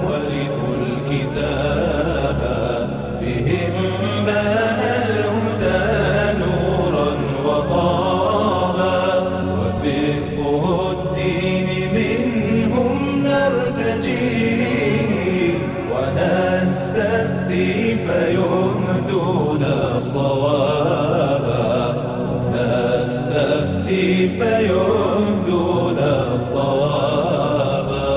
ورثوا الكتاب بهم بان الهدى نورا وطابا وفقه الدين منهم نرتجي ونستفتي فيهدون صوابا نستفتي فيهدون صوابا.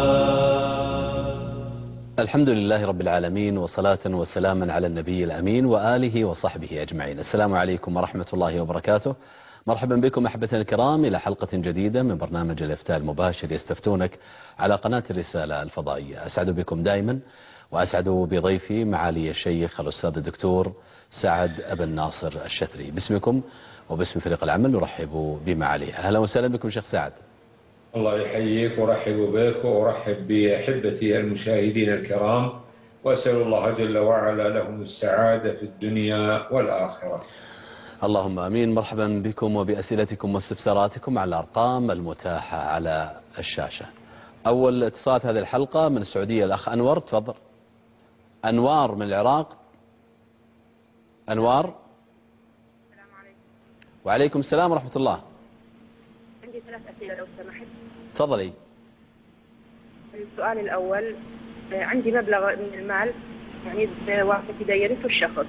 الحمد لله رب العالمين، وصلاة وسلاما على النبي الأمين وآله وصحبه أجمعين. السلام عليكم ورحمة الله وبركاته. مرحبا بكم أحبتنا الكرام إلى حلقة جديدة من برنامج الإفتاء المباشر يستفتونك على قناة الرسالة الفضائية. أسعد بكم دائما، وأسعد بضيفي معالي الشيخ الأستاذ الدكتور سعد أبن ناصر الشثري. باسمكم وباسم فريق العمل نرحب بمعاليه. أهلا وسهلا بكم شيخ سعد. الله يحييك ورحب بك ورحب بأحبتي المشاهدين الكرام، وأسأل الله جل وعلا لهم السعادة في الدنيا والآخرة. اللهم امين. مرحبا بكم وباسئلتكم واستفساراتكم على الارقام المتاحه على الشاشه. اول اتصالات هذه الحلقه من السعوديه الاخ انور، تفضل. انوار من العراق. انوار. السلام عليكم. وعليكم السلام ورحمه الله. عندي 3 أسئلة لو سمحت. تفضلي. السؤال الأول، عندي مبلغ من المال يعني واحد يرثه الشخص.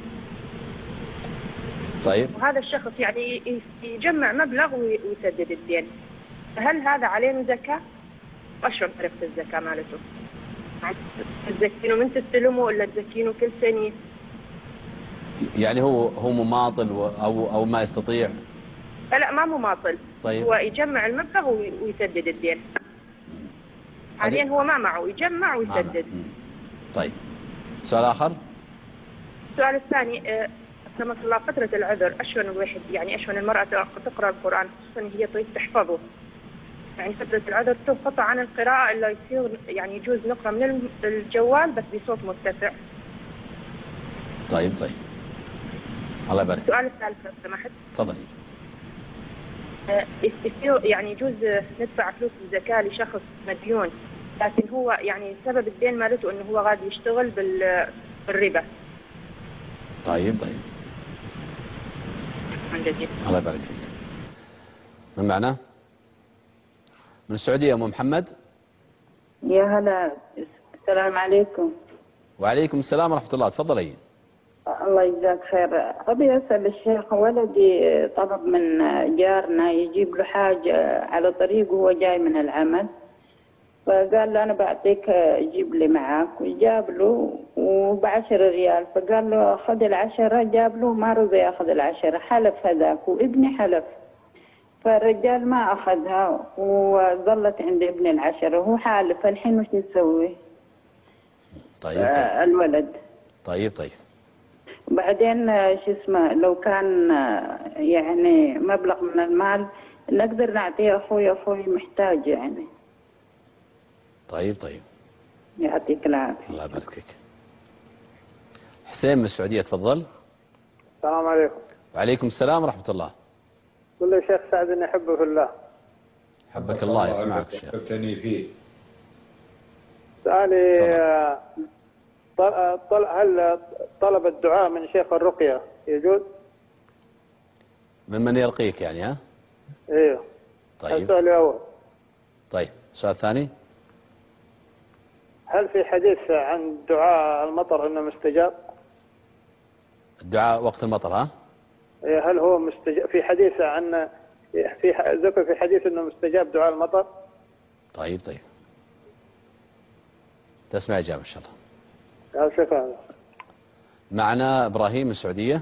طيب. وهذا الشخص يعني يجمع مبلغ ويسدد الدين، فهل هذا عليه زكاة؟ وأشرب عرفت الزكاة مالته. تزكينه من تستلمه ولا تزكينه كل سنة؟ يعني هو مماطل او ما يستطيع؟ لا ما مماطل. طيب. هو يجمع المبلغ ويسدد الدين. حاليا هو ما معه، يجمع ويسدد. طيب. سؤال آخر. السؤال الثاني، أكرمك الله، فترة العذر أشون الواحد يعني أشون المرأة تقرأ القرآن، خصوصا هي طريق تحفظه، يعني فترة العذر تنقطع عن القراءة إلا يصير يعني يجوز نقرأ من الجوال بس بصوت مرتفع. طيب. الله يبارك. السؤال الثالث لو سمحت. تفضلي. يعني يجوز ندفع فلوس الزكاة لشخص مديون، لكن هو يعني سبب الدين مالته إنه هو غادي يشتغل بالربا. طيب. من جديد. الله يبارك فيك. من معنا؟ من السعودية أم محمد. يا هلا، السلام عليكم. وعليكم السلام ورحمة الله، تفضلي. الله يجزاك خير. أبي أسأل الشيخ، ولدي طلب من جارنا يجيب له حاجة على طريق وهو جاي من العمل، فقال له أنا بعطيك جيب لي معاك، وجاب له ب10 ريال، فقال له خذ 10، جاب له ما رضي ياخذ 10، حلف هذاك وابني حلف، فالرجال ما أخذها وظلت عند ابن 10 وهو حالف. الحين وش نسوي؟ طيب. الولد. طيب. وبعدين شو اسمه، لو كان يعني مبلغ من المال نقدر نعطيه أخوي محتاج يعني. طيب. يعطيك العافية. الله يبارك فيك. حسين من السعودية، تفضل. السلام عليكم. وعليكم السلام ورحمة الله. قل له شيخ سعد اني احبه في الله. حبك الله، يسمعك الشيخ. حبتني فيه. سؤالي، هل طلب الدعاء من شيخ الرقية يجوز؟ ممن يرقيك يعني، ها؟ ايوه. طيب. السؤال الأول. طيب. السؤال الثاني. هل في حديث عن دعاء المطر انه مستجاب؟ الدعاء وقت المطر، ها؟ هل هو مستجاب؟ في حديث عن ذكر في حديث انه مستجاب دعاء المطر؟ طيب. تسمع إجابة إن شاء الله. شكرا. معنا إبراهيم من السعودية.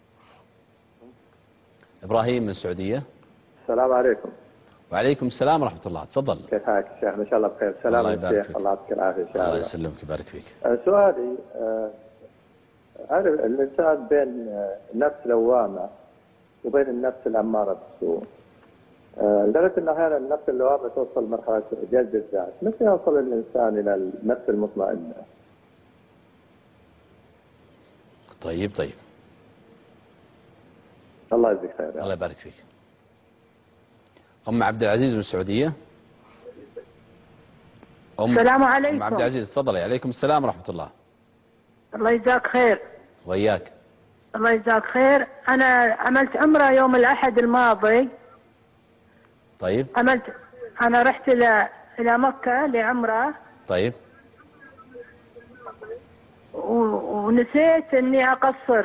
إبراهيم من السعودية. السلام عليكم. وعليكم السلام ورحمة الله، تفضل. كيف حالك شيخ؟ إن شاء الله بخير. سلام الشيخ، الله يعطيك العافية إن شاء الله. الله يسلمك ويبارك فيك. سؤالي، عارف الإنسان بين النفس لوامة وبين النفس الأمارة بالسوء، لدرجة أن أحيانا النفس اللوامة توصل مرحلة جلد الذات، متى يوصل الإنسان إلى النفس المطمئنة؟ طيب. الله يجزيك خير. الله يبارك فيك. أم عبد العزيز من السعودية. السلام عليكم. أم عبد العزيز تفضلي. عليكم السلام ورحمة الله. الله يجزاك خير. وإياك. الله يجزاك خير. أنا عملت عمرة يوم الأحد الماضي. طيب. أنا رحت إلى مكة لعمرة. طيب. ونسيت إني أقصر.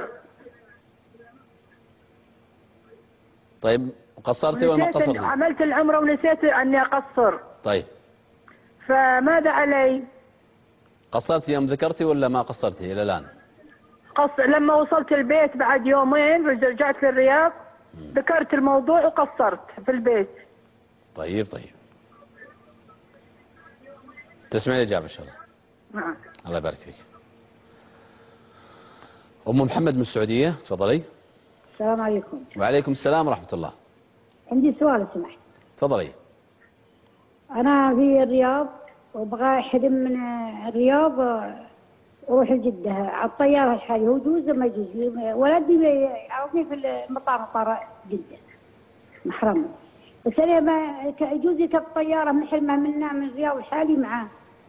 طيب قصرتي ولا ما قصرتي؟ عملت العمرة ونسيت أني أقصر. طيب. فماذا علي؟ قصرتي يوم ذكرتي ولا ما قصرتي إلى الآن؟ لما وصلت البيت بعد يومين رجعت للرياض ذكرت الموضوع وقصرت في البيت. طيب. تسمعي الإجابة إن شاء الله. نعم. الله يبارك فيك. أم محمد من السعودية تفضلي. السلام عليكم. وعليكم السلام ورحمة الله. عندي سؤال لو سمحت. تفضلي. أنا في الرياض وأبغى أحرم من الرياض وأروح لجدة على الطيارة الحالية، هو يجوز ما يجوز؟ ولدي يعرفني في مطار جدة محرم، بس أنا ما يجوز لي الطيارة نحرمها من الرياض الحالي معاه.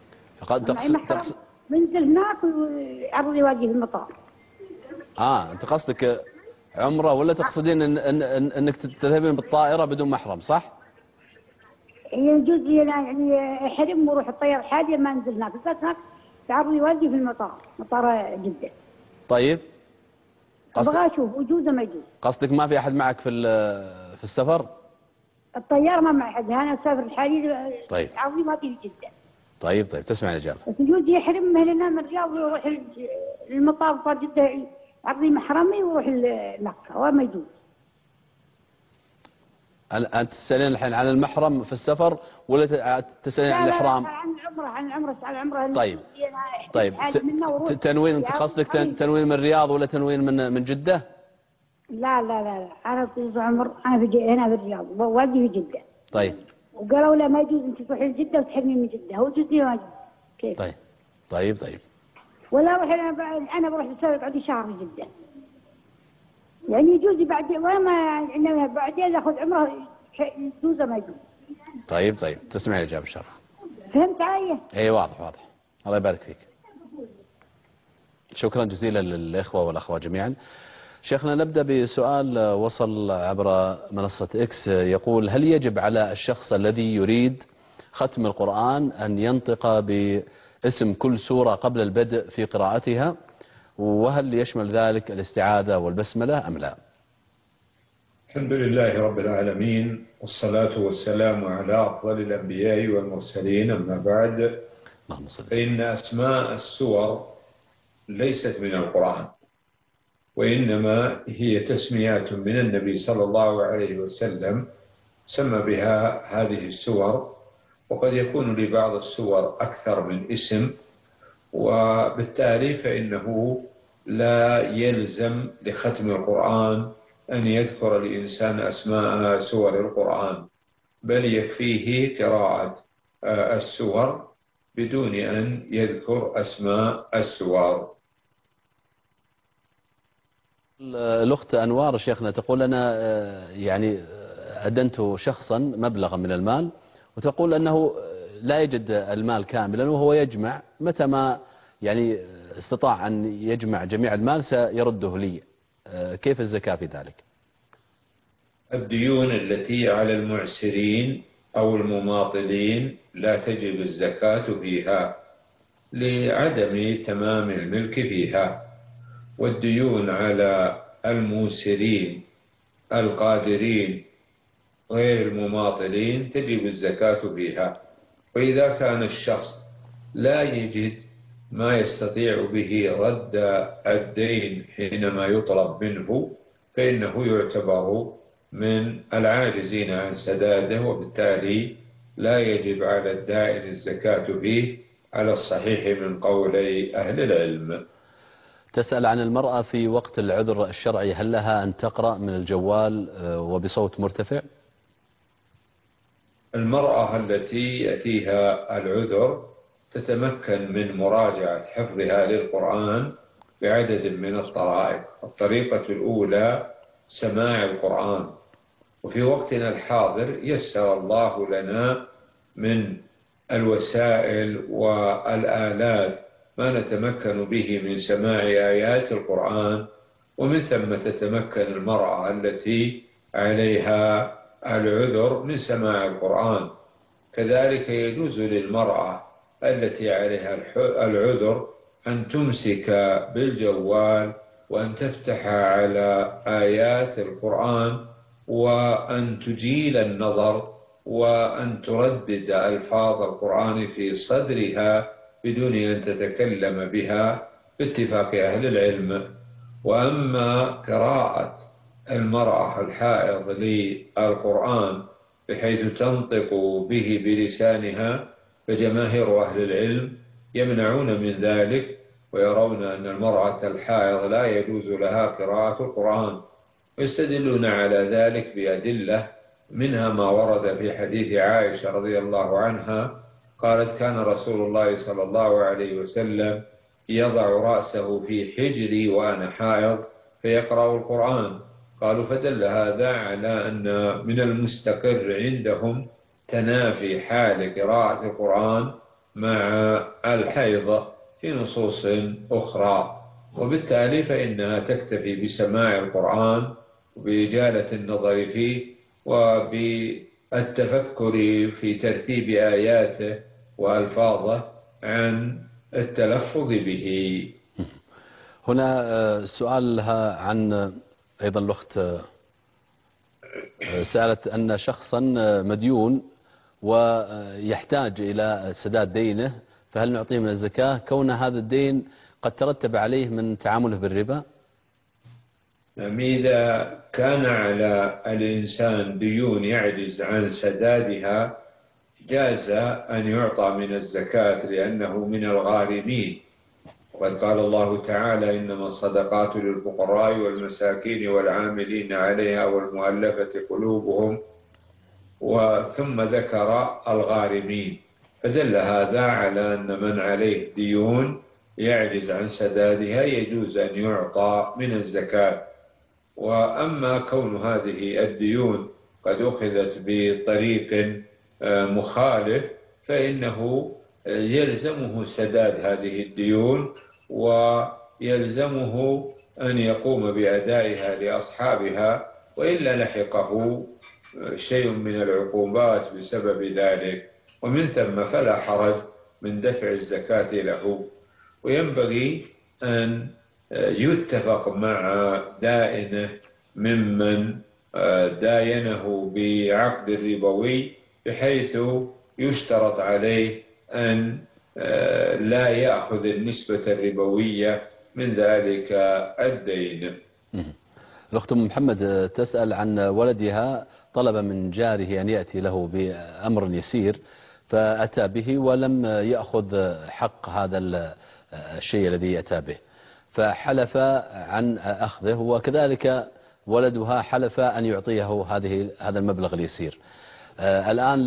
منزل هناك ويعرض يواجه في المطار. أنت قصدك عمرة ولا تقصدين أنك تذهبين بالطائرة بدون محرم صح؟ يجوز لي يعني احرم واروح الطيارة الحالية ما انزل هناك، بس هناك تعرض يواجه في مطار جدة. طيب. ابغى اشوف يجوز ما يجوز. قصدك ما في أحد معك في السفر؟ الطيارة ما معي أحد، أنا أسافر الحالي. طيب. تعرض يواجه في جدة. طيب تسمع الإجابة. بس يجوز يحرم من هنا من الرياض ويروح المطار جدة عرضي محرمي ويروح مكة وما يجوز. أنت تسألين الحين عن المحرم في السفر ولا تسألين عن الإحرام؟ لا عن العمرة. طيب. تنوين أنت قصدك تنوين من الرياض ولا تنوين من جدة؟ لا أنا في عمر أنا هنا في الرياض وواجه في جدة. طيب. وقالوا لا ما يجوز أنت تروحي لجدة وتحرمي من جدة، هو جدي ما يجوز. كيف؟ طيب. ولا أروح أنا بروح أسافر بعد شهر في جدة. يعني يجوز بعدين وما بعدين اخذ عمره يجوز ما يجوز. طيب تسمعي الإجابة إن شاء الله. فهمت علي؟ اي واضح. الله يبارك فيك. شكرا جزيلا للإخوة والأخوات جميعا. شيخنا نبدأ بسؤال وصل عبر منصة إكس يقول: هل يجب على الشخص الذي يريد ختم القرآن أن ينطق باسم كل سورة قبل البدء في قراءتها، وهل يشمل ذلك الاستعاذة والبسملة أم لا؟ الحمد لله رب العالمين، والصلاة والسلام على أفضل الأنبياء والمرسلين، أما بعد، فإن أسماء السور ليست من القرآن، وإنما هي تسميات من النبي صلى الله عليه وسلم سمى بها هذه السور، وقد يكون لبعض السور أكثر من اسم، وبالتالي فإنه لا يلزم لختم القرآن أن يذكر الإنسان أسماء سور القرآن، بل يكفيه قراءة السور بدون أن يذكر أسماء السور. الأخت أنوار شيخنا تقول: أنا يعني أدنت شخصا مبلغا من المال، وتقول أنه لا يجد المال كاملا وهو يجمع، متى ما يعني استطاع أن يجمع جميع المال سيرده لي، كيف الزكاة في ذلك؟ الديون التي على المعسرين أو المماطلين لا تجب الزكاة فيها لعدم تمام الملك فيها، والديون على الموسرين القادرين غير المماطلين تجب الزكاة فيها. وإذا كان الشخص لا يجد ما يستطيع به رد الدين حينما يطلب منه، فإنه يعتبر من العاجزين عن سداده، وبالتالي لا يجب على الدائن الزكاة فيه على الصحيح من قولي أهل العلم. تسأل عن المرأة في وقت العذر الشرعي، هل لها أن تقرأ من الجوال وبصوت مرتفع؟ المرأة التي يأتيها العذر تتمكن من مراجعة حفظها للقرآن بعدد من الطرائق. الطريقة الأولى سماع القرآن، وفي وقتنا الحاضر يسر الله لنا من الوسائل والآلات ما نتمكن به من سماع آيات القرآن، ومن ثم تتمكن المرأة التي عليها العذر من سماع القرآن. كذلك يجوز للمرأة التي عليها العذر أن تمسك بالجوال وأن تفتح على آيات القرآن وأن تجيل النظر وأن تردد ألفاظ القرآن في صدرها بدون أن تتكلم بها باتفاق أهل العلم. وأما قراءة المرأة الحائض للقرآن بحيث تنطق به بلسانها فجماهير أهل العلم يمنعون من ذلك، ويرون أن المرأة الحائض لا يجوز لها قراءة القرآن، ويستدلون على ذلك بأدلة، منها ما ورد في حديث عائشة رضي الله عنها قالت: كان رسول الله صلى الله عليه وسلم يضع رأسه في حجري وأنا حائض فيقرأ القرآن. قالوا: فدل هذا على أن من المستقر عندهم تنافي حال قراءة القرآن مع الحيض في نصوص أخرى، وبالتالي فإنها تكتفي بسماع القرآن وبإجالة النظر فيه وبالتفكر في ترتيب آياته وألفاظه عن التلفظ به. هنا سؤال لها عن أيضا الأخت سألت أن شخصا مديون ويحتاج إلى سداد دينه، فهل نعطيه من الزكاة كون هذا الدين قد ترتب عليه من تعامله بالربا؟ إذا كان على الإنسان ديون يعجز عن سدادها جاز أن يعطى من الزكاة لأنه من الغارمين، وقد قال الله تعالى: إنما الصدقات للفقراء والمساكين والعاملين عليها والمؤلفة قلوبهم، وثم ذكر الغارمين، فدل هذا على أن من عليه ديون يعجز عن سدادها يجوز أن يعطى من الزكاة. وأما كون هذه الديون قد أخذت بطريق مخالف فإنه يلزمه سداد هذه الديون، ويلزمه أن يقوم بأدائها لأصحابها، وإلا لحقه شيء من العقوبات بسبب ذلك، ومن ثم فلا حرج من دفع الزكاة له. وينبغي أن يتفق مع دائنه ممن داينه بعقد ربوي بحيث يشترط عليه أن لا يأخذ النسبة الربوية من ذلك الدين. الأخت محمد تسأل عن ولدها طلب من جاره أن يأتي له بأمر يسير فأتى به ولم يأخذ حق هذا الشيء الذي يأتى به، فحلف عن أخذه، وكذلك ولدها حلف أن يعطيه هذا المبلغ اليسير. الآن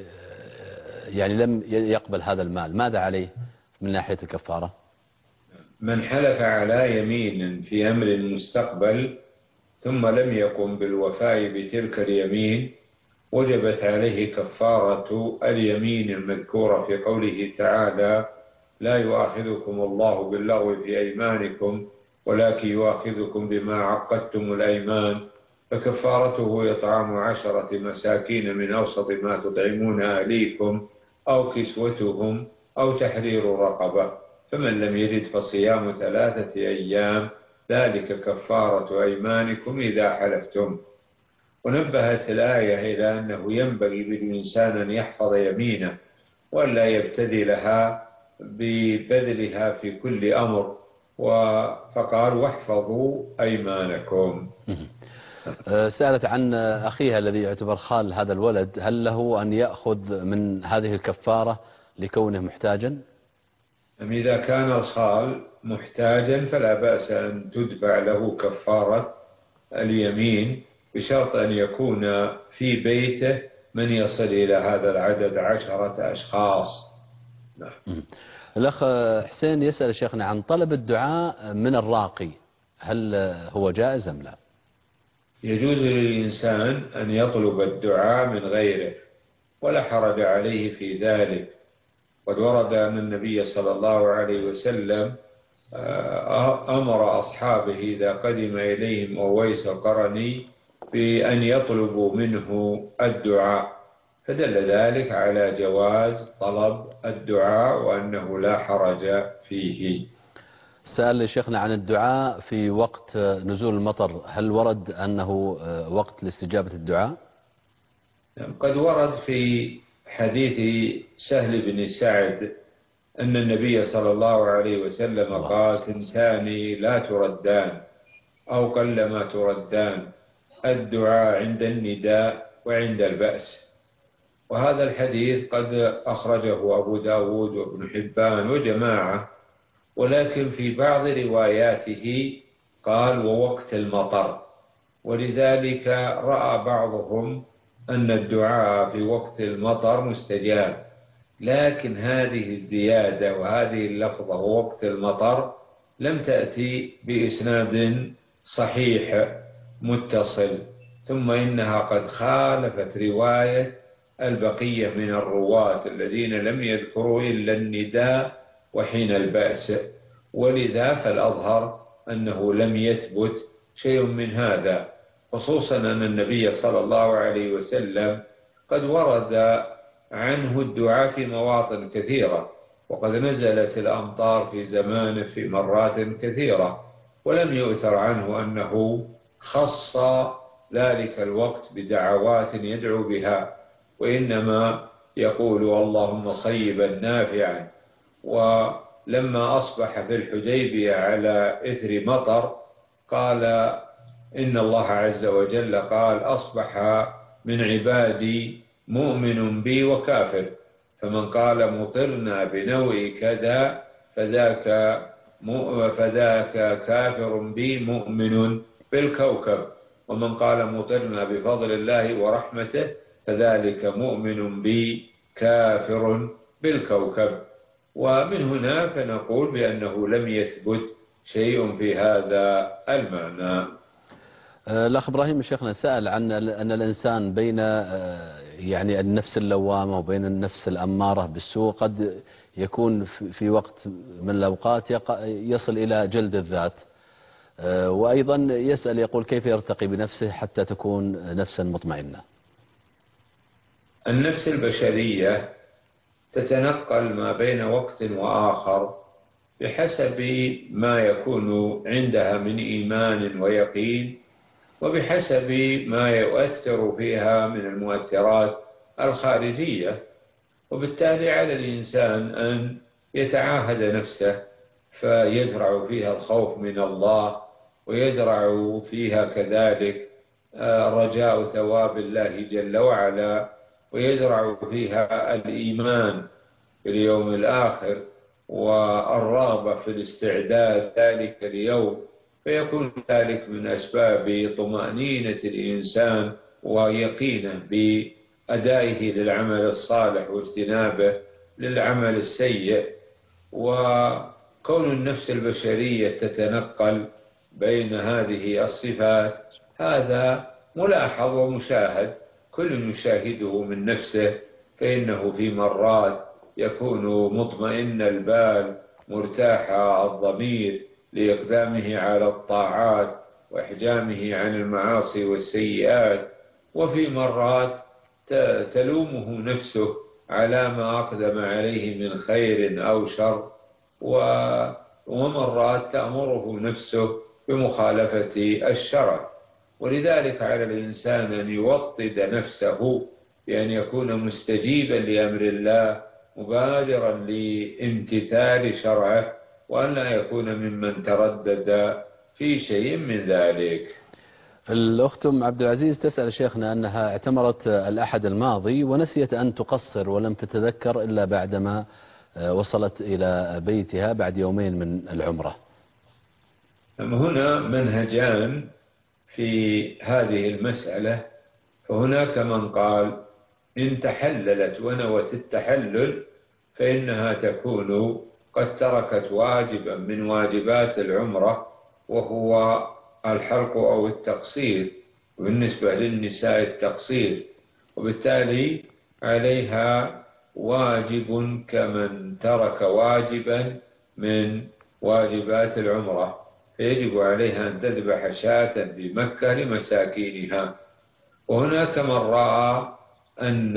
لم يقبل هذا المال، ماذا عليه من ناحية الكفارة؟ من حلف على يمين في أمر مستقبل ثم لم يقم بالوفاء بتلك اليمين وجبت عليه كفارة اليمين المذكورة في قوله تعالى: لا يؤاخذكم الله باللغو في أيمانكم ولكن يؤاخذكم بما عقدتم الأيمان، فكفارته إطعام 10 مساكين من أوسط ما تطعمون أهليكم أو كسوتهم أو تحرير رقبة، فمن لم يجد فصيام 3 أيام ذلك كفارة أيمانكم إذا حلفتم. ونبهت الآية إلى أنه ينبغي للإنسان أن يحفظ يمينه ولا يبتدي لها ببذلها في كل أمر، فقال: واحفظوا أيمانكم. سألت عن أخيها الذي يعتبر خال هذا الولد، هل له أن يأخذ من هذه الكفارة لكونه محتاجا؟ إذا كان الخال محتاجا فلا بأس أن تدفع له كفارة اليمين، بشرط أن يكون في بيته من يصل إلى هذا العدد 10 أشخاص. الأخ حسين يسأل شيخنا عن طلب الدعاء من الراقي، هل هو جائز أم لا؟ يجوز للإنسان أن يطلب الدعاء من غيره ولا حرج عليه في ذلك، قد ورد أن النبي صلى الله عليه وسلم أمر أصحابه إذا قدم إليهم أويس القرني بأن يطلبوا منه الدعاء، فدل ذلك على جواز طلب الدعاء وأنه لا حرج فيه. سأل شيخنا عن الدعاء في وقت نزول المطر، هل ورد أنه وقت لاستجابة الدعاء؟ قد ورد في حديث سهل بن سعد أن النبي صلى الله عليه وسلم قال: ثنتان لا تردان أو قلما تردان، الدعاء عند النداء وعند البأس. وهذا الحديث قد أخرجه أبو داود وابن حبان وجماعة، ولكن في بعض رواياته قال: ووقت المطر، ولذلك رأى بعضهم أن الدعاء في وقت المطر مستجاب، لكن هذه الزيادة وهذه اللفظة ووقت المطر لم تأتي بإسناد صحيح متصل، ثم إنها قد خالفت رواية البقية من الرواة الذين لم يذكروا إلا النداء وحين البأس، ولذا فالأظهر أنه لم يثبت شيء من هذا، خصوصا أن النبي صلى الله عليه وسلم قد ورد عنه الدعاء في مواطن كثيرة، وقد نزلت الأمطار في زمانه في مرات كثيرة، ولم يؤثر عنه أنه خص ذلك الوقت بدعوات يدعو بها، وإنما يقول: اللهم صيبا نافعا. ولما أصبح في الحديبية على إثر مطر قال إن الله عز وجل قال: أصبح من عبادي مؤمن بي وكافر، فمن قال مطرنا بنوء كذا فذاك كافر بي مؤمن بالكوكب، ومن قال مطرنا بفضل الله ورحمته فذلك مؤمن بي كافر بالكوكب. ومن هنا فنقول بأنه لم يثبت شيء في هذا المعنى. الأخ إبراهيم شيخنا سأل عن أن الإنسان بين يعني النفس اللوامة وبين النفس الأمارة بالسوء قد يكون في وقت من الأوقات يصل إلى جلد الذات، وأيضا يسأل يقول: كيف يرتقي بنفسه حتى تكون نفسا مطمئنة؟ النفس البشرية تتنقل ما بين وقت وآخر بحسب ما يكون عندها من إيمان ويقين، وبحسب ما يؤثر فيها من المؤثرات الخارجية، وبالتالي على الإنسان أن يتعاهد نفسه فيزرع فيها الخوف من الله، ويزرع فيها كذلك رجاء ثواب الله جل وعلا، ويزرع فيها الإيمان باليوم الآخر والرغبة في الاستعداد ذلك اليوم، فيكون ذلك من أسباب طمأنينة الإنسان ويقينه بأدائه للعمل الصالح واجتنابه للعمل السيء. وكون النفس البشرية تتنقل بين هذه الصفات هذا ملاحظ ومشاهد، كل يشاهده من نفسه، فإنه في مرات يكون مطمئن البال مرتاح الضمير لإقدامه على الطاعات وإحجامه عن المعاصي والسيئات، وفي مرات تلومه نفسه على ما أقدم عليه من خير أو شر، ومرات تأمره نفسه بمخالفة الشرع. ولذلك على الإنسان أن يوطد نفسه بأن يكون مستجيبا لأمر الله مبادرا لامتثال شرعه، وأن لا يكون ممن تردد في شيء من ذلك. الأخت عبد العزيز تسأل شيخنا أنها اعتمرت الأحد الماضي ونسيت أن تقصر ولم تتذكر إلا بعدما وصلت إلى بيتها بعد يومين من العمرة. هنا منهجان في هذه المسألة، فهناك من قال إن تحللت ونوت التحلل فإنها تكون قد تركت واجبا من واجبات العمرة، وهو الحلق أو التقصير، وبالنسبة للنساء التقصير، وبالتالي عليها واجب كمن ترك واجبا من واجبات العمرة، فيجب عليها أن تذبح شاة بمكة لمساكينها. وهناك من رأى أن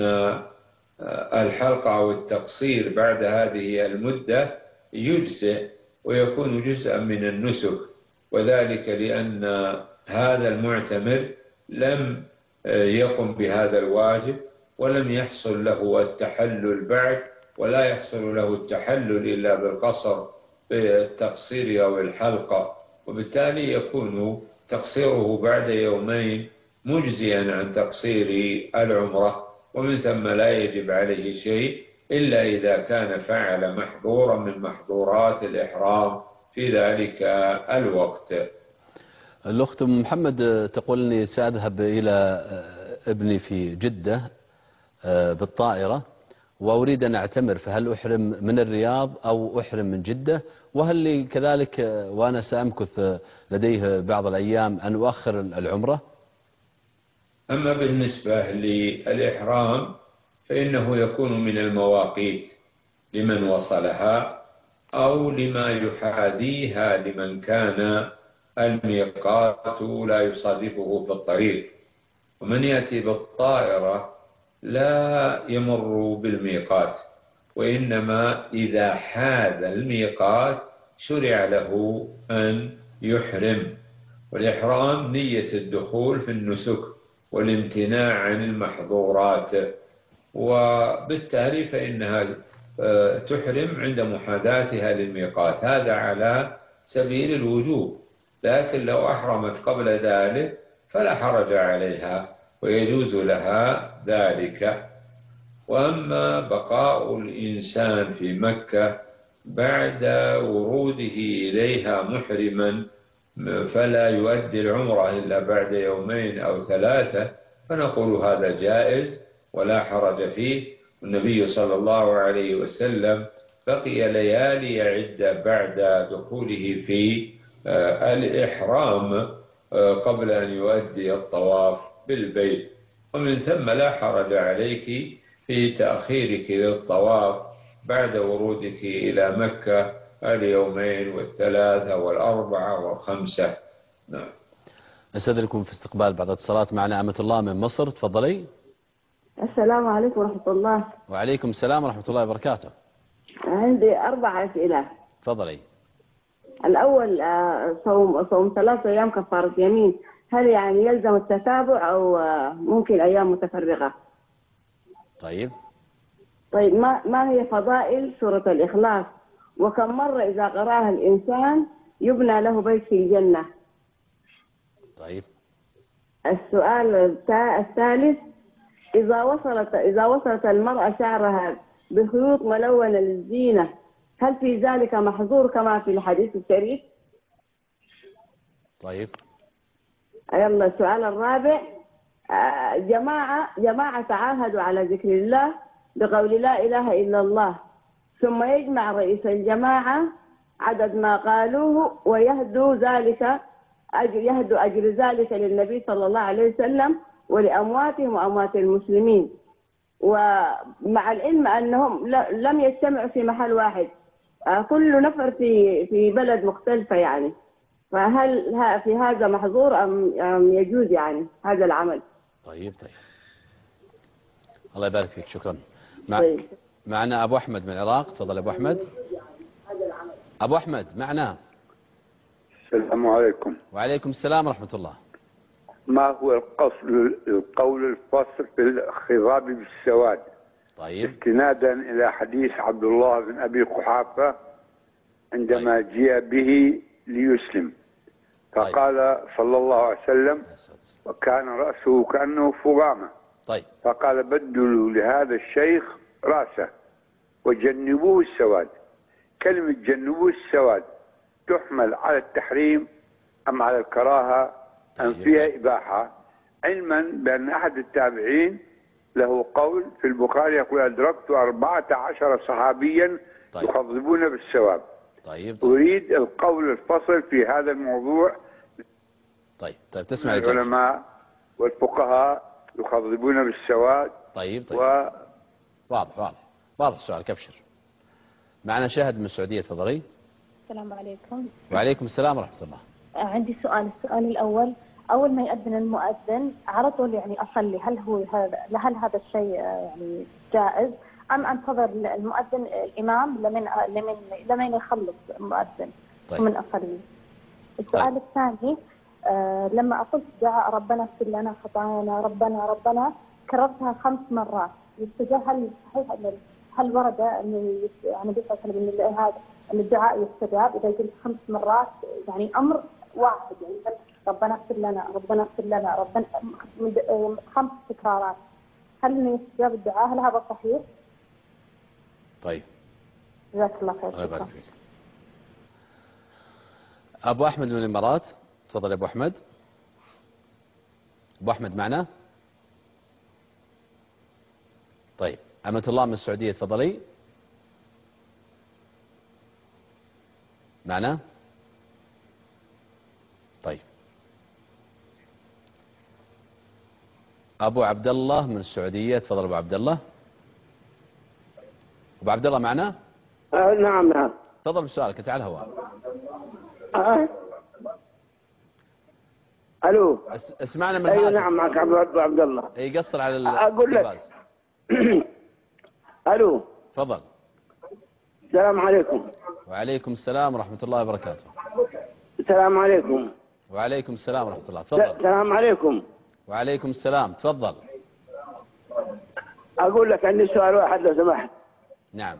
الحلق أو التقصير بعد هذه المدة يجزئ ويكون جزءا من النسك، وذلك لأن هذا المعتمر لم يقم بهذا الواجب ولم يحصل له التحلل بعد، ولا يحصل له التحلل إلا بالقصر بالتقصير أو الحلقة، وبالتالي يكون تقصيره بعد يومين مجزيا عن تقصير العمرة، ومن ثم لا يجب عليه شيء إلا إذا كان فعل محظورا من محظورات الإحرام في ذلك الوقت. الأخت محمد تقول أني سأذهب إلى ابني في جدة بالطائرة وأريد أن أعتمر، فهل أحرم من الرياض أو أحرم من جدة؟ وهل لي كذلك وأنا سأمكث لديه بعض الأيام أن أؤخر العمرة؟ أما بالنسبة للإحرام فإنه يكون من المواقيت لمن وصلها أو لما يحاذيها لمن كان الميقات لا يصادفه في الطريق. ومن يأتي بالطائرة لا يمر بالميقات، وإنما إذا حاذ الميقات شرع له أن يحرم. والإحرام نية الدخول في النسك والامتناع عن المحظورات، وبالتالي فإنها تحرم عند محاذاتها للميقات، هذا على سبيل الوجوب. لكن لو أحرمت قبل ذلك فلا حرج عليها ويجوز لها ذلك. وأما بقاء الإنسان في مكة بعد وروده إليها محرما فلا يؤدي العمرة إلا بعد يومين أو ثلاثة، فنقول هذا جائز ولا حرج فيه. النبي صلى الله عليه وسلم بقي ليالي عدة بعد دخوله في الإحرام قبل أن يؤدي الطواف بالبيت، ومن ثم لا حرج عليك في تأخيرك للطواف بعد ورودك إلى مكة اليومين والثلاثة والأربعة والخمسة. نعم. أستاذنكم في استقبال بعض الاتصالات. معنا أمة الله من مصر، تفضلي. السلام عليكم ورحمة الله. وعليكم السلام ورحمة الله وبركاته. عندي 4 أسئلة. تفضلي. الأول صوم 3 أيام كفارة يمين، هل يعني يلزم التتابع أو ممكن أيام متفرقة؟ طيب ما هي فضائل سورة الإخلاص، وكم مرة إذا قرأها الإنسان يبنى له بيت في الجنة؟ طيب. السؤال الثالث، إذا وصلت المرأة شعرها بخيوط ملونة للزينة هل في ذلك محظور كما في الحديث الشريف؟ طيب. يلا السؤال الرابع، جماعة تعاهدوا على ذكر الله بقول لا إله إلا الله، ثم يجمع رئيس الجماعة عدد ما قالوه ويهدوا أجر ذلك للنبي صلى الله عليه وسلم ولأمواتهم وأموات المسلمين، ومع العلم أنهم لم يجتمعوا في محل واحد، كل نفر في بلد مختلفة يعني، فهل في هذا محظور أم يجوز يعني هذا العمل؟ طيب. الله يبارك فيك، شكرا. طيب. معنا أبو أحمد من العراق، تفضل أبو أحمد. أبو أحمد معنا. السلام عليكم. وعليكم السلام ورحمة الله. ما هو القول الفصل في الخضاب بالسواد؟ طيب. استنادا إلى حديث عبد الله بن أبي قحافة عندما جاء به ليسلم، فقال صلى الله عليه وسلم وكان رأسه كأنه فغامة، طيب. فقال بدلوا لهذا الشيخ رأسه وجنبوه السواد. كلمة جنبوه السواد تحمل على التحريم أم على الكراهة أم فيها إباحة؟ علما بأن أحد التابعين له قول في البخاري يقول أدركت 14 صحابيا يخضبون بالسواد. طيب. أريد القول الفصل في هذا الموضوع. طيب تسمع العلماء والفقهاء يخضبون بالسواد. طيب. واضح. واضح سؤالك، أبشر. معنا شاهد من السعودية، تفضلي. السلام عليكم. وعليكم السلام ورحمة الله. عندي سؤال. السؤال الأول، أول ما يأذن المؤذن على طول يعني أصلي، هل هذا الشيء يعني جائز، أم أنتظر المؤذن الإمام لمن يخلص المؤذن ومن أصلي؟ السؤال الثاني، لما أقول دعاء ربنا اغفر لنا خطايانا ربنا كررتها 5 مرات، يستجاب؟ هل صحيح هل ورد أن يعني بيقول هذا أن الدعاء يستجاب إذا قلت 5 مرات، يعني أمر واحد، يعني ربنا اغفر لنا ربنا 5 تكرارات، هل يستجاب الدعاء؟ هل هذا صحيح؟ طيب، جزاك الله خير. الله يبارك فيك. أبو أحمد من الإمارات، تفضل يا أبو أحمد. أبو أحمد معنا؟ طيب، أمة الله من السعودية، تفضلي. معنا؟ طيب، أبو عبد الله من السعودية، تفضل أبو عبد الله. أبو عبد الله معنا؟ نعم. تفضل بسؤالك، تعال هواء. الو، اسمعنا من ايوه نعم، معك ابو عبد الله. اي، قصر على اقول لك. الو، تفضل. السلام عليكم. وعليكم السلام ورحمة الله وبركاته. السلام عليكم. وعليكم السلام ورحمة الله، تفضل. السلام عليكم. وعليكم السلام، تفضل. اقول لك عندي سؤال واحد لو سمحت. نعم.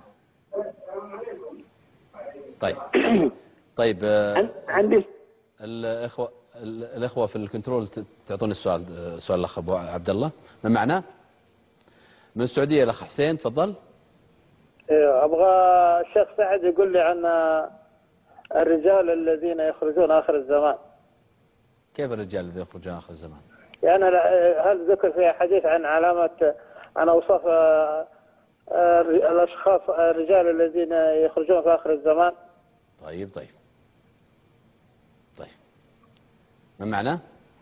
طيب عندي الأخوة في الكنترول تعطون السؤال الأخ أبو عبد الله من معنا من السعودية. الأخ حسين، تفضل. أبغى الشيخ سعد يقول لي عن الرجال الذين يخرجون آخر الزمان. كيف الرجال الذين يخرجون آخر الزمان؟ يعني هل ذكر في حديث عن عن أوصاف الأشخاص الرجال الذين يخرجون في آخر الزمان؟ طيب. من معنا؟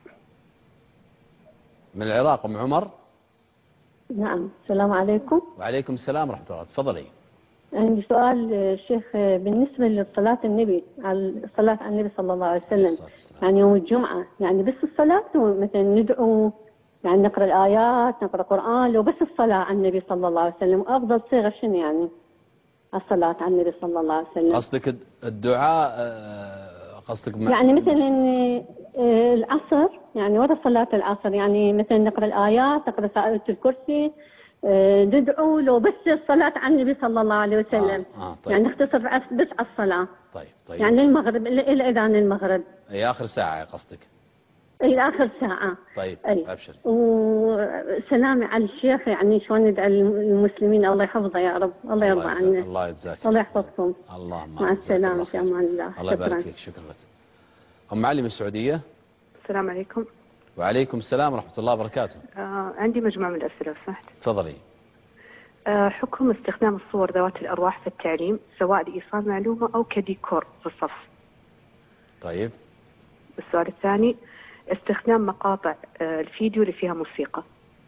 من العراق، أم عمر. نعم، السلام عليكم. وعليكم السلام ورحمة الله، تفضلي. عندي سؤال الشيخ بالنسبة لصلاة النبي، على الصلاة على النبي صلى الله عليه وسلم، يعني يوم الجمعة، يعني بس الصلاة مثلا ندعو، يعني نقرأ الآيات، نقرأ القرآن، لو بس الصلاة على النبي صلى الله عليه وسلم، أفضل صيغة شنو يعني الصلاة على النبي صلى الله عليه وسلم؟ قصدك الدعاء، قصدك يعني مثلا العصر، يعني ورا صلاة العصر، يعني مثلا نقرأ الآيات، نقرأ آية الكرسي، ندعو، لو بس الصلاة على النبي صلى الله عليه وسلم. طيب. يعني نختصر بس على الصلاة. طيب. يعني المغرب إلى أذان المغرب. أي آخر ساعة قصدك؟ إلى آخر ساعة. طيب. أي. أبشري. وسلامي على الشيخ، يعني شلون ندعي المسلمين، الله يحفظه يا رب، الله يرضى عنه. الله يجزاك. الله يحفظكم. اللهم مع السلامة، في أمان الله. الله يبارك فيك، شكرا لك. أم علي من السعودية. السلام عليكم. وعليكم السلام ورحمة الله وبركاته. عندي مجموعة من الأسئلة لو سمحت. تفضلي. حكم استخدام الصور ذوات الأرواح في التعليم، سواء لإيصال معلومة أو كديكور في الصف. طيب. السؤال الثاني، استخدام مقاطع الفيديو اللي فيها موسيقى.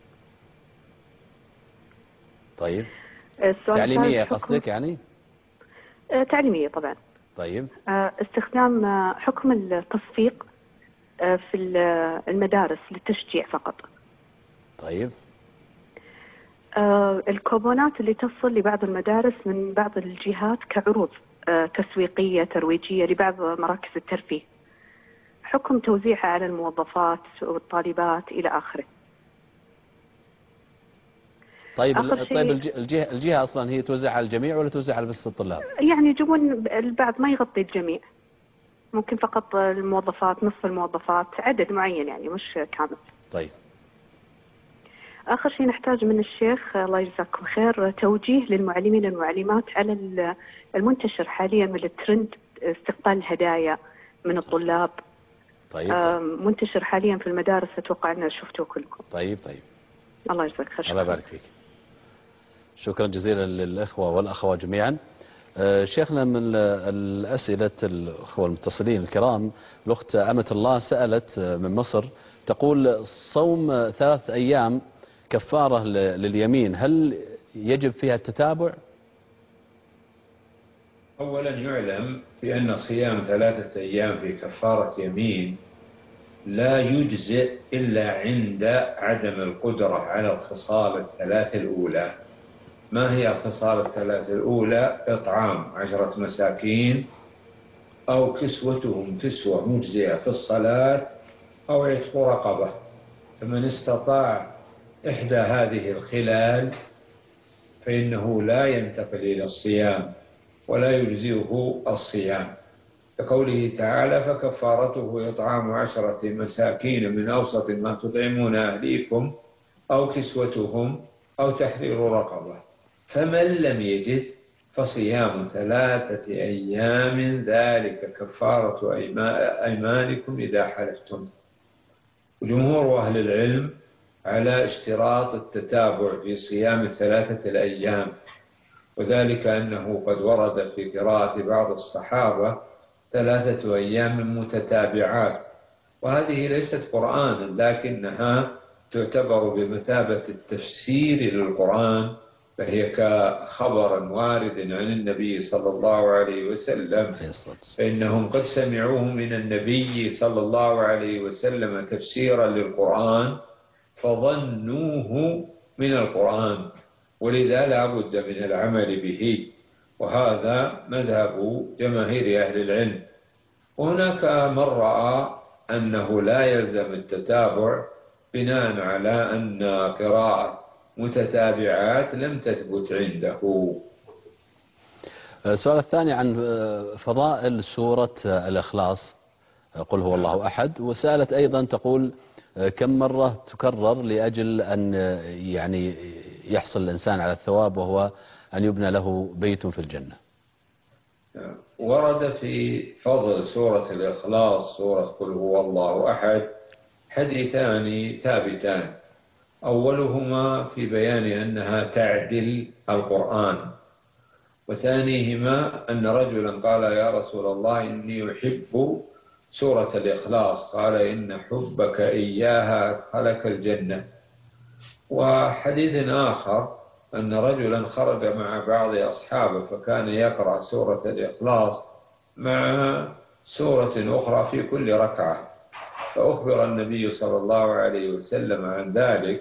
طيب. تعليمية قصدك يعني؟ تعليمية طبعا. طيب. استخدام حكم التصفيق في المدارس للتشجيع فقط. طيب. الكوبونات اللي تصل لبعض المدارس من بعض الجهات كعروض تسويقية ترويجية لبعض مراكز الترفيه، حكم توزيعها على الموظفات والطالبات إلى آخره. طيب. الجهة أصلا هي توزع على الجميع ولا توزع على بس الطلاب؟ يعني يجيبون البعض ما يغطي الجميع، ممكن فقط الموظفات، نصف الموظفات، عدد معين يعني مش كامل. طيب. آخر شيء نحتاج من الشيخ الله يجزاكم خير توجيه للمعلمين والمعلمات على المنتشر حاليا من الترند استقبال الهدايا من الطلاب. طيب. منتشر حاليا في المدارس، أتوقع أن شفتوه كلكم. طيب. الله يجزاك خير. الله يبارك فيك. شكرا جزيلا للإخوة والأخوات جميعا. شيخنا من الأسئلة الأخوة المتصلين الكرام، الأخت أمة الله سألت من مصر، تقول صوم 3 أيام كفارة لليمين، هل يجب فيها التتابع؟ أولا يعلم بأن صيام 3 أيام في كفارة يمين لا يجزئ إلا عند عدم القدرة على الخصال 3 الأولى. ما هي الخصال 3 الأولى؟ إطعام 10 مساكين، أو كسوتهم كسوة مجزئة في الصلاة، أو عتق رقبة. فمن استطاع إحدى هذه الخلال فإنه لا ينتقل إلى الصيام ولا يجزئه الصيام، كقوله تعالى: فكفارته إطعام 10 مساكين من أوسط ما تطعمون أهليكم أو كسوتهم أو تحرير رقبة. فمن لم يجد فصيام 3 أيام ذلك كفارة أيمانكم إذا حلفتم. وجمهور أهل العلم على اشتراط التتابع في صيام 3 الأيام، وذلك أنه قد ورد في قراءة بعض الصحابة 3 أيام متتابعات، وهذه ليست قرآن لكنها تعتبر بمثابة التفسير للقرآن، فهي كخبر وارد عن النبي صلى الله عليه وسلم، فإنهم قد سمعوه من النبي صلى الله عليه وسلم تفسيرا للقرآن فظنوه من القرآن، ولذا لا بد من العمل به، وهذا مذهب جماهير أهل العلم. وهناك من رأى أنه لا يلزم التتابع بناء على أن قراءة متتابعات لم تثبت عنده. السؤال الثاني عن فضائل سورة الإخلاص، قل هو الله أحد، وسألت أيضا تقول كم مرة تكرر لأجل أن يعني يحصل الإنسان على الثواب، وهو أن يبنى له بيت في الجنة. ورد في فضل سورة الإخلاص سورة قل هو الله أحد حديثان ثابتان، أولهما في بيان أنها تعدل القرآن، وثانيهما أن رجلا قال: يا رسول الله إني أحب سورة الإخلاص، قال: إن حبك إياها أدخلك الجنة. وحديث آخر أن رجلا خرج مع بعض أصحابه فكان يقرأ سورة الإخلاص مع سورة أخرى في كل ركعة، فأخبر النبي صلى الله عليه وسلم عن ذلك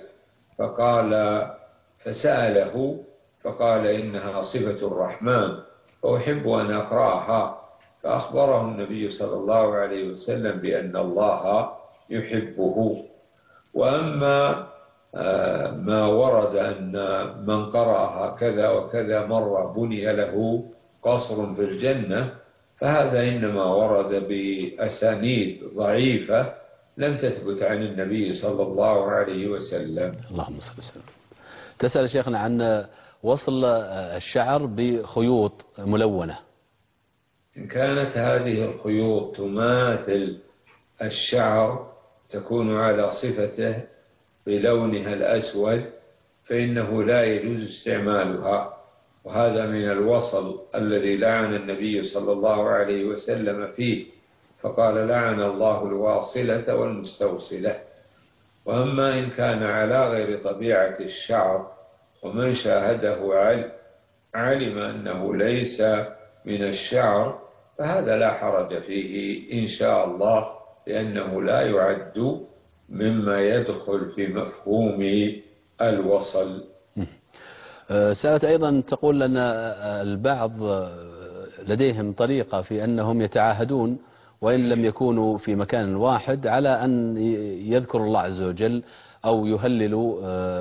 فسأله فقال: إنها صفة الرحمن فأحب أن أقرأها، فأخبره النبي صلى الله عليه وسلم بأن الله يحبه. وأما ما ورد أن من قرأها كذا وكذا مرة بني له قصر في الجنة، فهذا إنما ورد بأسانيد ضعيفة لم تثبت عن النبي صلى الله عليه وسلم. اللهم صل وسلم. تسأل شيخنا عن وصل الشعر بخيوط ملونة. إن كانت هذه الخيوط تماثل الشعر تكون على صفته بلونها الأسود فإنه لا يجوز استعمالها، وهذا من الوصل الذي لعن النبي صلى الله عليه وسلم فيه، فقال: لعن الله الواصلة والمستوصلة. وأما إن كان على غير طبيعة الشعر ومن شاهده علم أنه ليس من الشعر فهذا لا حرج فيه إن شاء الله، لأنه لا يعد مما يدخل في مفهوم الوصل. سألت أيضا تقول أن البعض لديهم طريقة في أنهم يتعاهدون وإن لم يكونوا في مكان واحد على أن يذكر الله عز وجل أو يهللوا،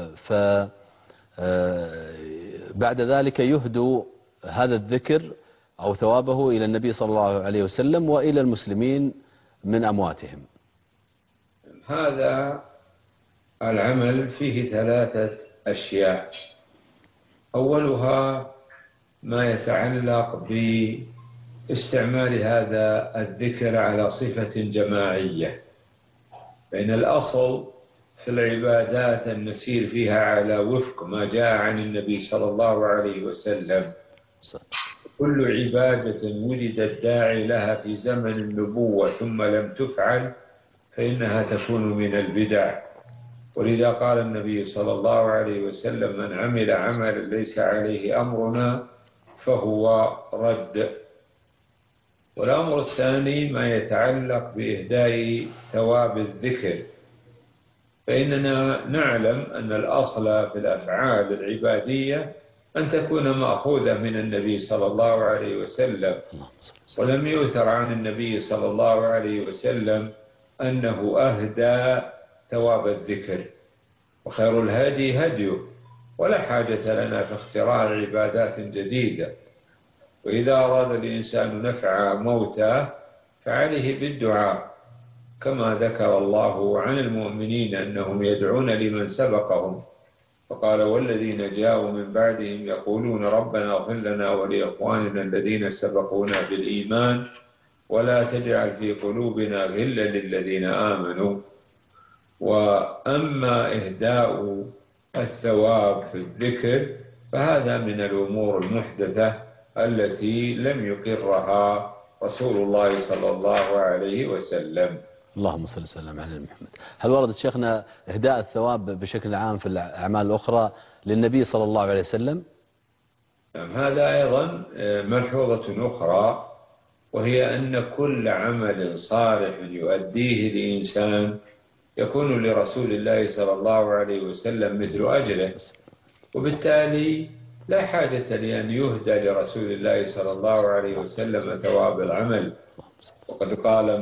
بعد ذلك يهدوا هذا الذكر أو ثوابه إلى النبي صلى الله عليه وسلم وإلى المسلمين من أمواتهم. هذا العمل فيه 3 أشياء. أولها ما يتعلق باستعمال هذا الذكر على صفة جماعية، فإن الأصل في العبادات أن نسير فيها على وفق ما جاء عن النبي صلى الله عليه وسلم. كل عبادة وجد الداعي لها في زمن النبوة ثم لم تفعل فإنها تكون من البدع. ولذا قال النبي صلى الله عليه وسلم: من عمل عملا ليس عليه أمرنا فهو رد. والأمر الثاني ما يتعلق بإهداء ثواب الذكر، فإننا نعلم أن الأصل في الأفعال العبادية أن تكون مأخوذة من النبي صلى الله عليه وسلم، ولم يؤثر عن النبي صلى الله عليه وسلم أنه أهدى ثواب الذكر، وخير الهدي هديه، ولا حاجة لنا في اختراع عبادات جديدة. وإذا أراد الإنسان نفع موتاه فعليه بالدعاء، كما ذكر الله عن المؤمنين أنهم يدعون لمن سبقهم، فقال: والذين جاءوا من بعدهم يقولون ربنا اغفر لنا ولإخواننا الذين سبقونا بالإيمان ولا تجعل في قلوبنا غلا للذين آمنوا. وأما إهداء الثواب في الذكر فهذا من الأمور المحدثة التي لم يقرها رسول الله صلى الله عليه وسلم. اللهم صل وسلم على محمد. هل ورد شيخنا إهداء الثواب بشكل عام في الأعمال الأخرى للنبي صلى الله عليه وسلم؟ هذا أيضا ملحوظة أخرى، وهي أن كل عمل صالح يؤديه الإنسان يكون لرسول الله صلى الله عليه وسلم مثل أجره، وبالتالي لا حاجة لأن يهدى لرسول الله صلى الله عليه وسلم ثواب العمل. وقد قال: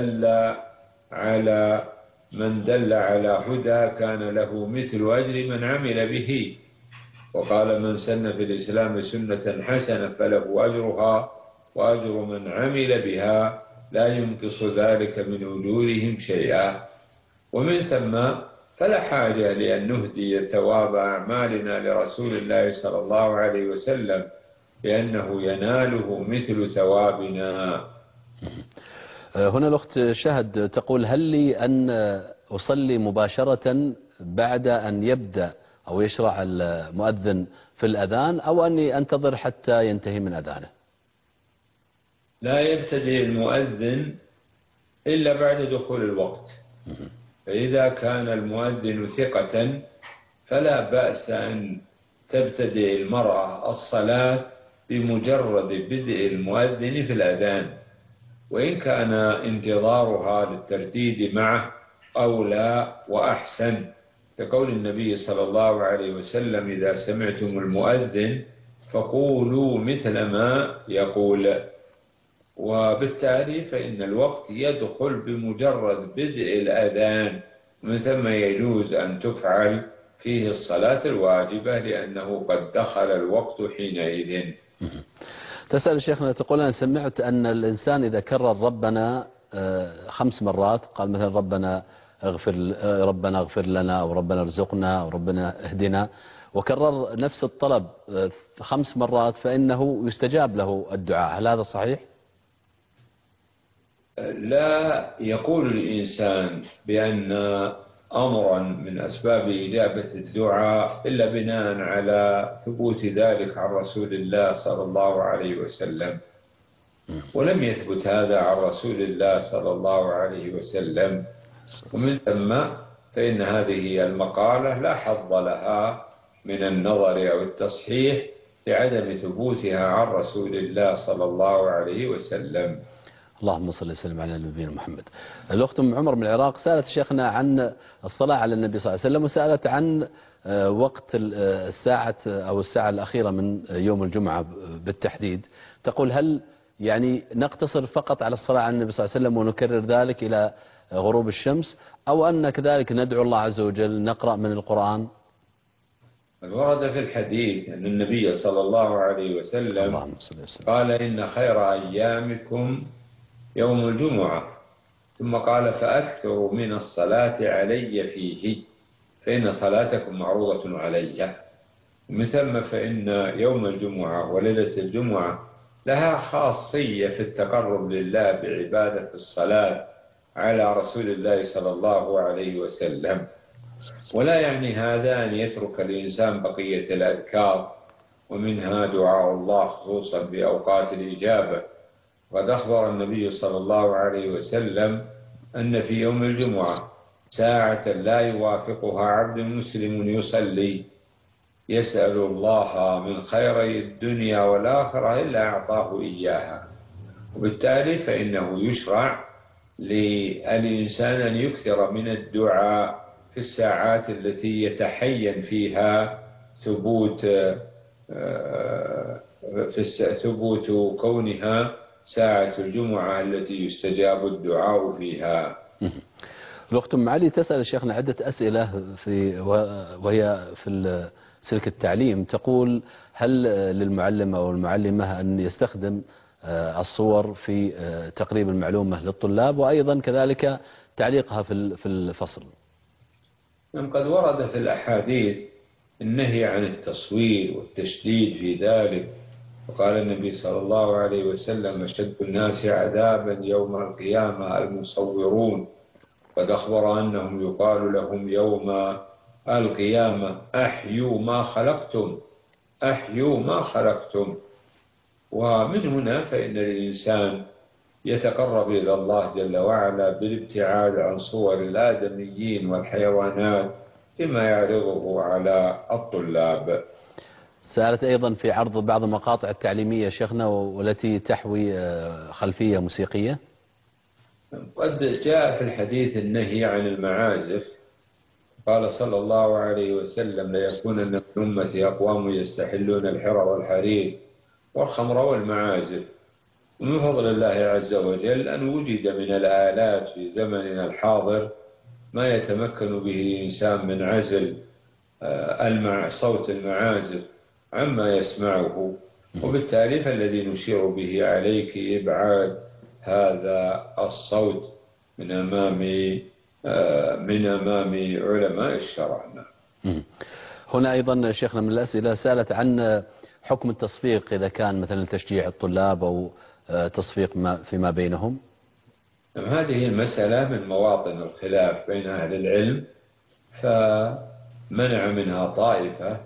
من دل على هدى كان له مثل أجر من عمل به. وقال: من سن في الإسلام سنة حسنة فله أجرها وأجر من عمل بها لا ينقص ذلك من أجورهم شيئا. ومن ثم فلا حاجة لأن نهدي ثواب أعمالنا لرسول الله صلى الله عليه وسلم، لأنه يناله مثل ثوابنا. هنا الأخت شهد تقول: هل لي أن أصلي مباشرة بعد أن يبدأ أو يشرع المؤذن في الأذان، أو أني أنتظر حتى ينتهي من أذانه؟ لا يبتدئ المؤذن إلا بعد دخول الوقت، فإذا كان المؤذن ثقة فلا بأس أن تبتدئ المرأة الصلاة بمجرد بدء المؤذن في الأذان، وإن كان انتظارها للترديد معه أولى وأحسن، لقول النبي صلى الله عليه وسلم: إذا سمعتم المؤذن فقولوا مثل ما يقول. وبالتالي فإن الوقت يدخل بمجرد بدء الأذان، من ثم يجوز أن تفعل فيه الصلاة الواجبة لأنه قد دخل الوقت حينئذ. تسأل شيخنا، تقول: أنا سمعت أن الإنسان إذا كرر ربنا 5 مرات، قال مثلا ربنا اغفر لنا، أو ربنا ارزقنا، أو ربنا اهدنا، وكرر نفس الطلب 5 مرات فإنه يستجاب له الدعاء، هل هذا صحيح؟ لا يقول الإنسان بأن أمرا من أسباب إجابة الدعاء إلا بناء على ثبوت ذلك عن رسول الله صلى الله عليه وسلم، ولم يثبت هذا عن رسول الله صلى الله عليه وسلم. ومن ثم فإن هذه المقالة لا حظ لها من النظر أو التصحيح لعدم ثبوتها عن رسول الله صلى الله عليه وسلم. اللهم صل وسلم على نبينا محمد. الأخت أم عمر من العراق سألت شيخنا عن الصلاة على النبي صلى الله عليه وسلم، وسألت عن وقت الساعة أو الساعة الأخيرة من يوم الجمعة بالتحديد. تقول: هل يعني نقتصر فقط على الصلاة على النبي صلى الله عليه وسلم ونكرر ذلك إلى غروب الشمس، أو أن كذلك ندعو الله عز وجل، نقرأ من القرآن؟ ورد في الحديث أن النبي صلى الله عليه وسلم قال: إن خير أيامكم يوم الجمعة، ثم قال: فأكثروا من الصلاة علي فيه فإن صلاتكم معروضة علي. ومن ثم فإن يوم الجمعة وليلة الجمعة لها خاصية في التقرب لله بعبادة الصلاة على رسول الله صلى الله عليه وسلم. ولا يعني هذا أن يترك الإنسان بقية الأذكار، ومنها دعاء الله خصوصا بأوقات الإجابة. قد أخبر النبي صلى الله عليه وسلم أن في يوم الجمعة ساعة لا يوافقها عبد مسلم يصلي يسأل الله من خيري الدنيا والآخرة إلا أعطاه إياها. وبالتالي فإنه يشرع للإنسان أن يكثر من الدعاء في الساعات التي يتحين فيها ثبوت كونها ساعة الجمعة التي يستجاب الدعاء فيها. الأخت أم علي تسأل شيخنا عدة أسئلة وهي في سلك التعليم، تقول هل للمعلم أو المعلمة أن يستخدم الصور في تقريب المعلومة للطلاب، وأيضا كذلك تعليقها في الفصل؟ قد ورد في الأحاديث النهي عن التصوير والتشديد في ذلك، وقال النبي صلى الله عليه وسلم أشد الناس عذابا يوم القيامة المصورون، قد أخبر أنهم يقال لهم يوم القيامة أحيوا ما خلقتم، أحيوا ما خلقتم. ومن هنا فإن الإنسان يتقرب إلى الله جل وعلا بالابتعاد عن صور الآدميين والحيوانات بما يعرضه على الطلاب. سألت أيضا في عرض بعض المقاطع التعليمية شيخنا والتي تحوي خلفية موسيقية. قد جاء في الحديث النهي عن المعازف، قال صلى الله عليه وسلم ليكونن من أمتي أقوام يستحلون الحر والحرير والخمر والمعازف. ومن فضل الله عز وجل أن وجد من الآلات في زمننا الحاضر ما يتمكن به الإنسان من عزل صوت المعازف عما يسمعه، وبالتالي فالذي نشير به عليك إبعاد هذا الصوت من أمام علماء الشرع. هنا أيضا شيخنا من الأسئلة سألت عن حكم التصفيق إذا كان مثلا تشجيع الطلاب أو تصفيق فيما بينهم. هذه المسألة من مواطن الخلاف بين أهل العلم، فمنع منها طائفة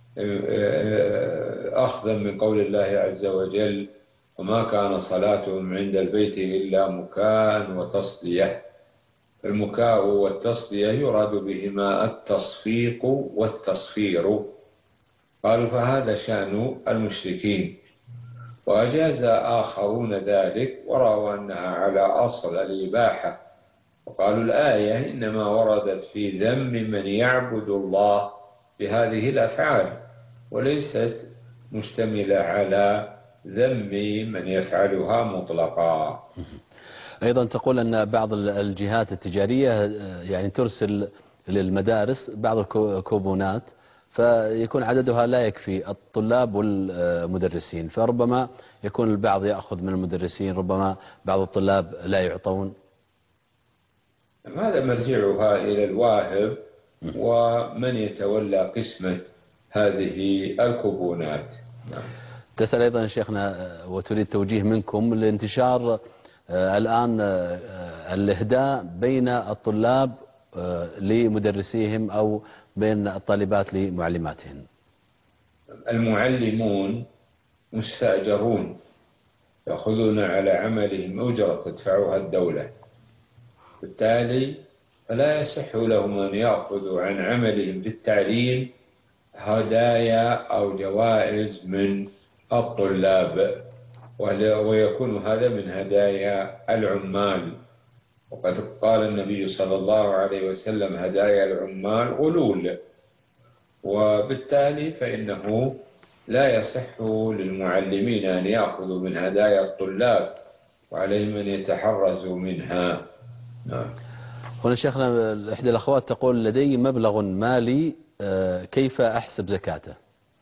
أخذا من قول الله عز وجل وما كان صلاتهم عند البيت إلا مكاء وتصدية. المكاء والتصدية يراد بهما التصفيق والتصفير، قالوا فهذا شأن المشركين، وأجاز آخرون ذلك ورأوا أنها على أصل الإباحة، وقالوا الآية إنما وردت في ذم من يعبد الله بهذه الأفعال، وليست مشتملة على ذم من يفعلها مطلقا. أيضا تقول أن بعض الجهات التجارية يعني ترسل للمدارس بعض الكوبونات فيكون عددها لا يكفي الطلاب والمدرسين، فربما يكون البعض يأخذ من المدرسين، ربما بعض الطلاب لا يعطون. هذا مرجعها إلى الواهب ومن يتولى قسمة هذه الكوبونات. تسأل أيضا شيخنا وتريد توجيه منكم لانتشار الآن الإهداء بين الطلاب لمدرسيهم أو بين الطالبات لمعلماتهن. المعلمون مستأجرون يأخذون على عملهم أجرة تدفعها الدولة، بالتالي فلا يصح لهم أن يأخذوا عن عملهم في التعليم هدايا أو جوائز من الطلاب، ويكون هذا من هدايا العمال. وقد قال النبي صلى الله عليه وسلم هدايا العمال غلول، وبالتالي فإنه لا يصح للمعلمين أن يأخذوا من هدايا الطلاب، وعليهم أن يتحرزوا منها. هنا شيخنا إحدى الأخوات تقول لدي مبلغ مالي كيف أحسب زكاته؟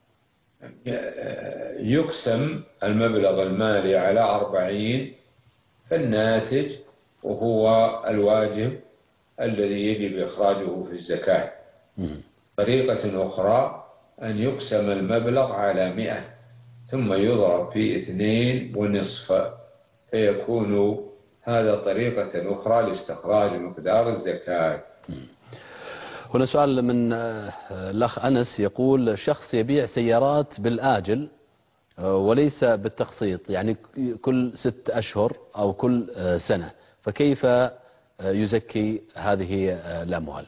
يقسم المبلغ المالي على 40، فالناتج وهو الواجب الذي يجب إخراجه في الزكاة. طريقة أخرى أن يقسم المبلغ على 100 ثم يضرب في 2.5 فيكون هذا طريقة أخرى لاستخراج مقدار الزكاة. هنا سؤال من الأخ أنس يقول شخص يبيع سيارات بالآجل وليس بالتقسيط، يعني كل 6 أشهر أو كل سنة، فكيف يزكي هذه الأموال؟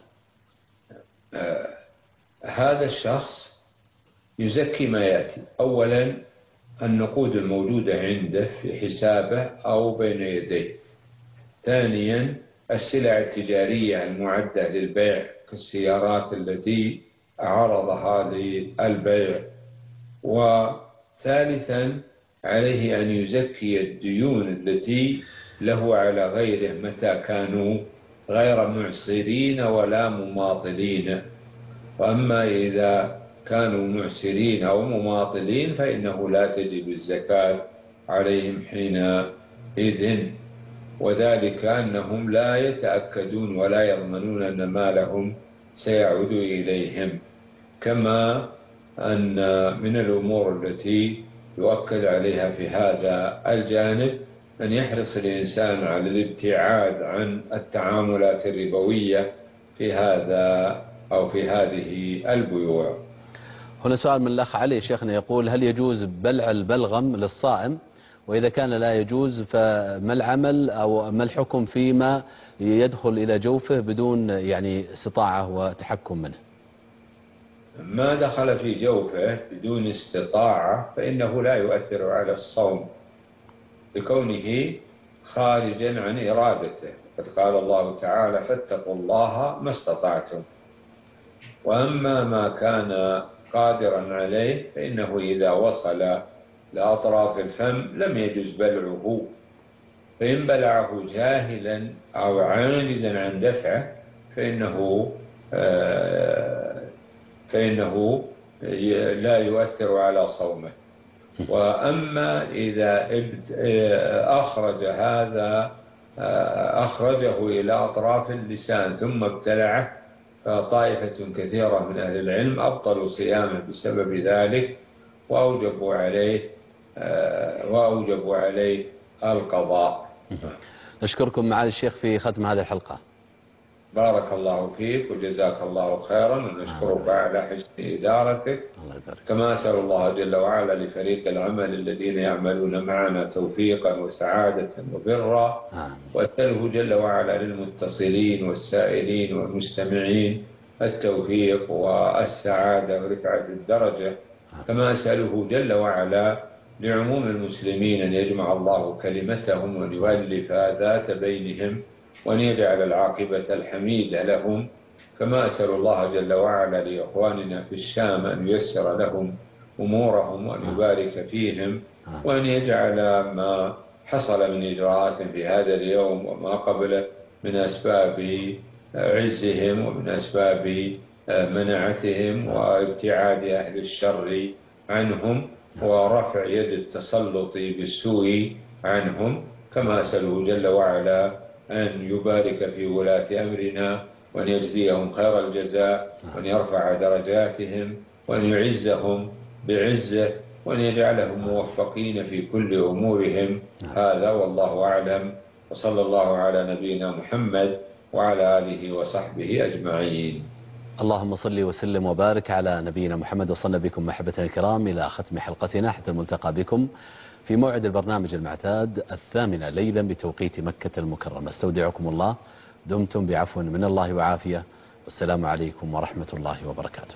هذا الشخص يزكي ما يأتي. أولا النقود الموجودة عنده في حسابه أو بين يديه. ثانيا السلع التجارية المعدة للبيع كالسيارات التي عرضها للبيع. وثالثا عليه أن يزكي الديون التي له على غيره متى كانوا غير معسرين ولا مماطلين. وأما إذا كانوا معسرين أو مماطلين فإنه لا تجب الزكاة عليهم حينئذ، وذلك أنهم لا يتأكدون ولا يضمنون أن مالهم سيعود إليهم. كما أن من الأمور التي يؤكد عليها في هذا الجانب أن يحرص الإنسان على الابتعاد عن التعاملات الربوية في هذا أو في هذه البيوع. هنا سؤال من الأخ علي شيخنا يقول: هل يجوز بلع البلغم للصائم؟ وإذا كان لا يجوز فما العمل أو ما الحكم فيما يدخل إلى جوفه بدون يعني استطاعة وتحكم منه؟ ما دخل في جوفه بدون استطاعة فإنه لا يؤثر على الصوم لكونه خارجا عن إرادته. قد قال الله تعالى: فاتقوا الله ما استطعتم. وأما ما كان قادرا عليه فإنه إذا وصل لأطراف الفم لم يجوز بلعه، فإن بلعه جاهلا أو عاجزا عن دفعه فإنه لا يؤثر على صومه. وأما إذا أخرجه إلى أطراف اللسان ثم ابتلعه فطائفة كثيرة من أهل العلم أبطلوا صيامه بسبب ذلك وأوجبوا عليه القضاء. نشكركم معالي الشيخ في ختم هذه الحلقة. بارك الله فيك وجزاك الله خيرا، ونشكرك على حسن إدارتك. كما أسأل الله جل وعلا لفريق العمل الذين يعملون معنا توفيقا وسعادة وبرا، وأسأله جل وعلا للمتصلين والسائلين والمستمعين التوفيق والسعادة ورفعة الدرجة. كما أسأله جل وعلا لعموم المسلمين أن يجمع الله كلمتهم ويؤلف ذات بينهم وأن يجعل العاقبة الحميدة لهم. كما أسأل الله جل وعلا لإخواننا في الشام أن ييسر لهم أمورهم وأن يبارك فيهم، وأن يجعل ما حصل من إجراءات في هذا اليوم وما قبله من أسباب عزهم ومن أسباب منعتهم وابتعاد أهل الشر عنهم ورفع يد التسلط بالسوء عنهم. كما أسأله جل وعلا أن يبارك في ولاة أمرنا وأن يجزيهم خير الجزاء وأن يرفع درجاتهم وأن يعزهم بعزه وأن يجعلهم موفقين في كل أمورهم. هذا والله أعلم، وصلى الله على نبينا محمد وعلى آله وصحبه أجمعين. اللهم صل وسلم وبارك على نبينا محمد. وصلنا بكم محبة الكرام إلى ختم حلقتنا حتى الملتقى بكم في موعد البرنامج المعتاد 8 ليلا بتوقيت مكة المكرمة. استودعكم الله، دمتم بعفو من الله وعافية، والسلام عليكم ورحمة الله وبركاته.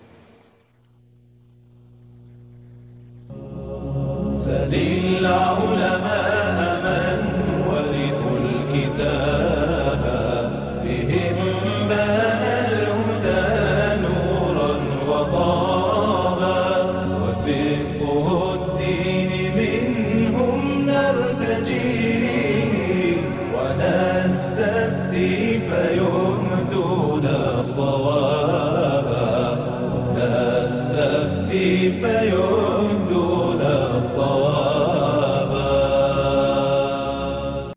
سل العلماء من ورثوا الكتاب بهم بان الهدى نورا وطابا، وفقه الدين منهم نرتجي ونستفتي فيهدون صوابا، نستفتي فيهدون